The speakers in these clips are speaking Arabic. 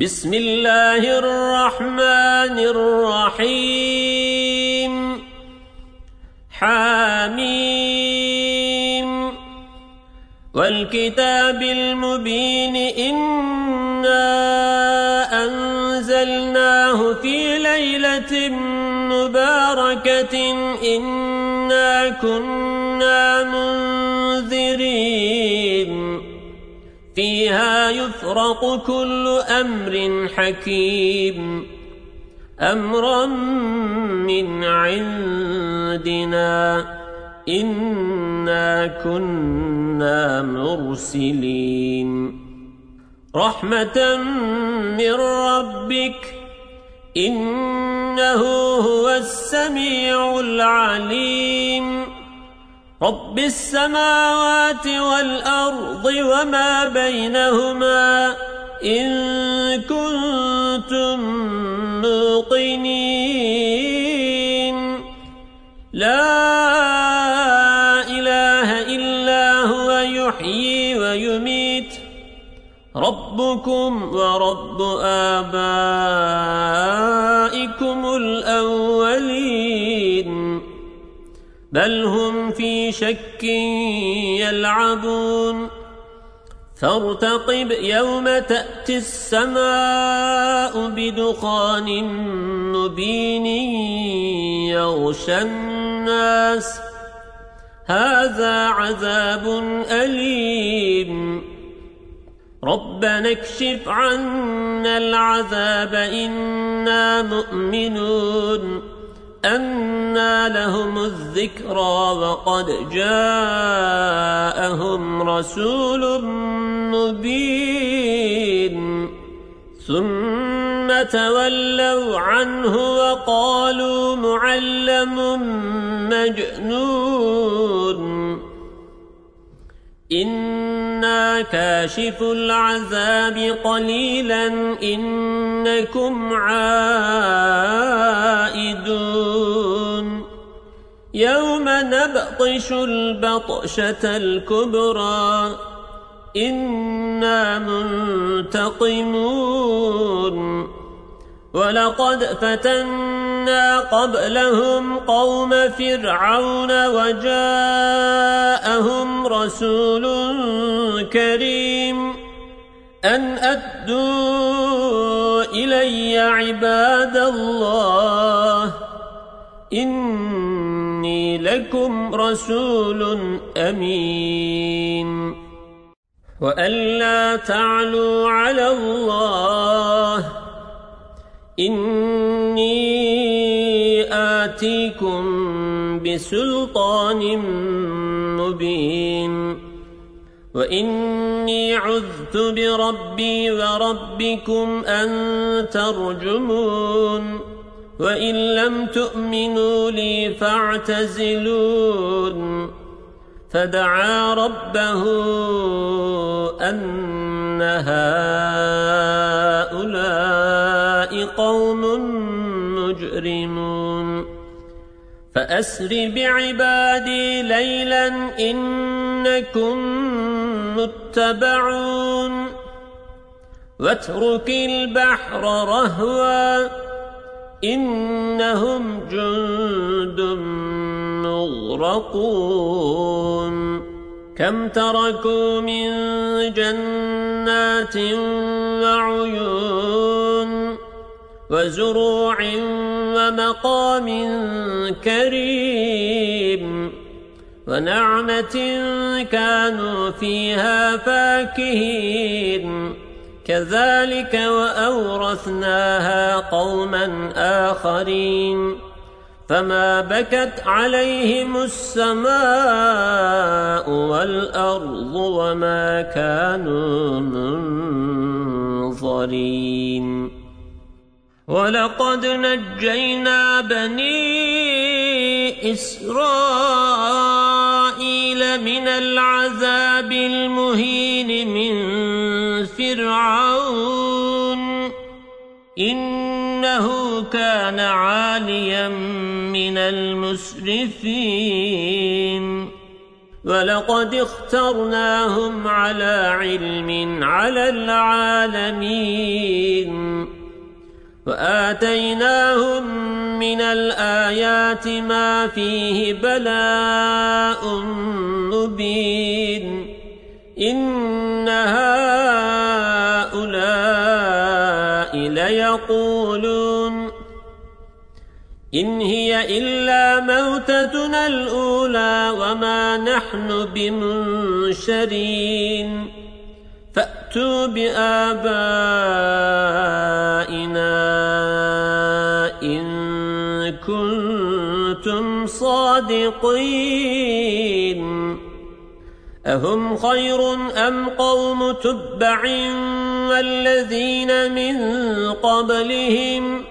بسم الله الرحمن الرحيم حميم والكتاب المبين إنا أنزلناه في ليلة مباركة إنا كنا منذرين فيها يفرق كل أمر حكيم أمرا من عندنا إنا كنا مرسلين رحمة من ربك إنه هو السميع العليم رب السماوات والأرض وما بينهما إن كنتم موقنين لا إله إلا هو يحيي ويميت ربكم ورب آبائكم الأولين بل هم في شك يلعبون فارتقب يوم تأتي السماء بدخان مبين يغشى الناس هذا عذاب أليم ربنا اكشف عنا العذاب إنا مؤمنون أنى لهم الذكرى وقد جاءهم رسول مبين ثم تولوا عنه وقالوا معلم مجنون إنا كاشف العذاب قليلا إنكم عائدون يوم نبطش البطشة الكبرى إنا منتقمون ولقد فتنا قبلهم قوم فرعون وجاءهم رسول كريم أن أدوا إلي عباد الله إني لكم رسول أمين وأن لا تعلوا على الله إني آتيكم بسلطان مبين وإني عذت بربي وربكم أن ترجمون وإن لم تؤمنوا لي فاعتزلون فدعا ربه أن هؤلاء قوم مجرمون فأسر بعبادي ليلا إنكم متبعون واترك البحر رهوا إنهم جند مغرقون كم تركوا من جنات وعيون وزروع ومقام كريم ونعمة كانوا فيها فاكهين كذلك وأورثناها قوما آخرين فما بكت عليهم السماء والأرض وما كانوا منظرين ولقد نجينا بني إسرائيل من العذاب المهين من فرعون إنه كان عاليا من المسرفين ولقد اخترناهم على علم على العالمين وآتيناهم من الآيات ما فيه بلاء مبين إن هؤلاء ليقولون إن هي إلا موتتنا الأولى وما نحن بمنشرين فأتوا بآبائنا إن كنتم صادقين أهم خير أم قوم تبع والذين من قبلهم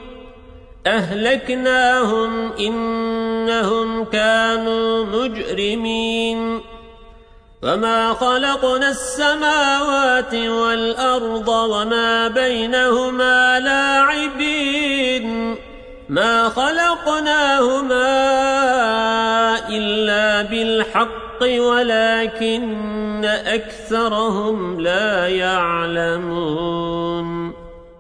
أهلكناهم إنهم كانوا مجرمين وما خلقنا السماوات والأرض وما بينهما لاعبين ما خلقناهما إلا بالحق ولكن أكثرهم لا يعلمون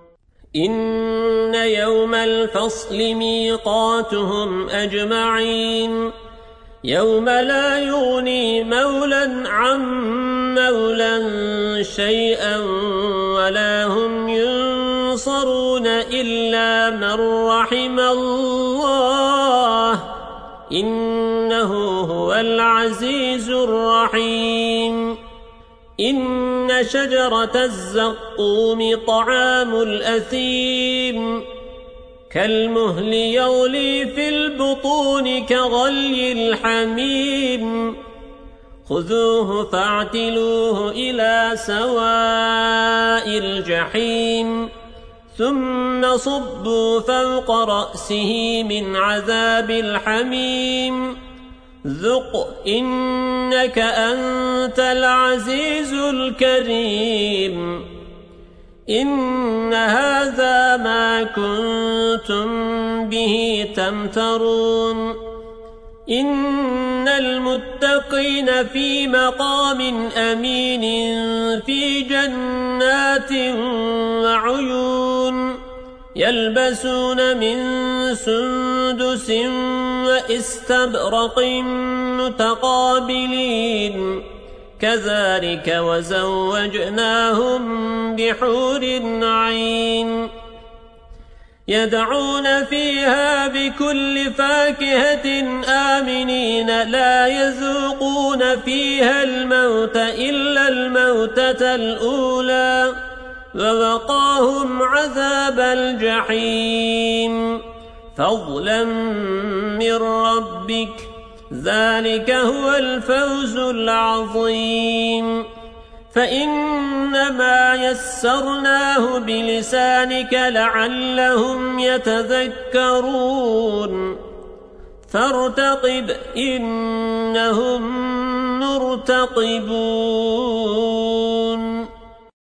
إن يوم الفصل ميقاتهم أجمعين يوم لا يغني مولا عن مولا شيئا ولا هم ينصرون إلا من رحم الله إنه هو العزيز الرحيم إن شجرة الزقوم طعام الأثيم كالمهل يغلي في البطون كغلي الحميم خذوه فاعتلوه إلى سواء الجحيم ثم صبوا فوق رأسه من عذاب الحميم ذق إنك أنت العزيز الكريم إن هذا ما كنتم به تمترون إن المتقين في مقام أمين في جنات وعيون يلبسون من سندس وإستبرق متقابلين كذلك وزوجناهم بحور عين يدعون فيها بكل فاكهة آمنين لا يذوقون فيها الموت إلا الموتة الأولى ووقاهم عذاب الجحيم فضلا من ربك ذلك هو الفوز العظيم فإنما يسرناه بلسانك لعلهم يتذكرون فارتقب إنهم مرتقبون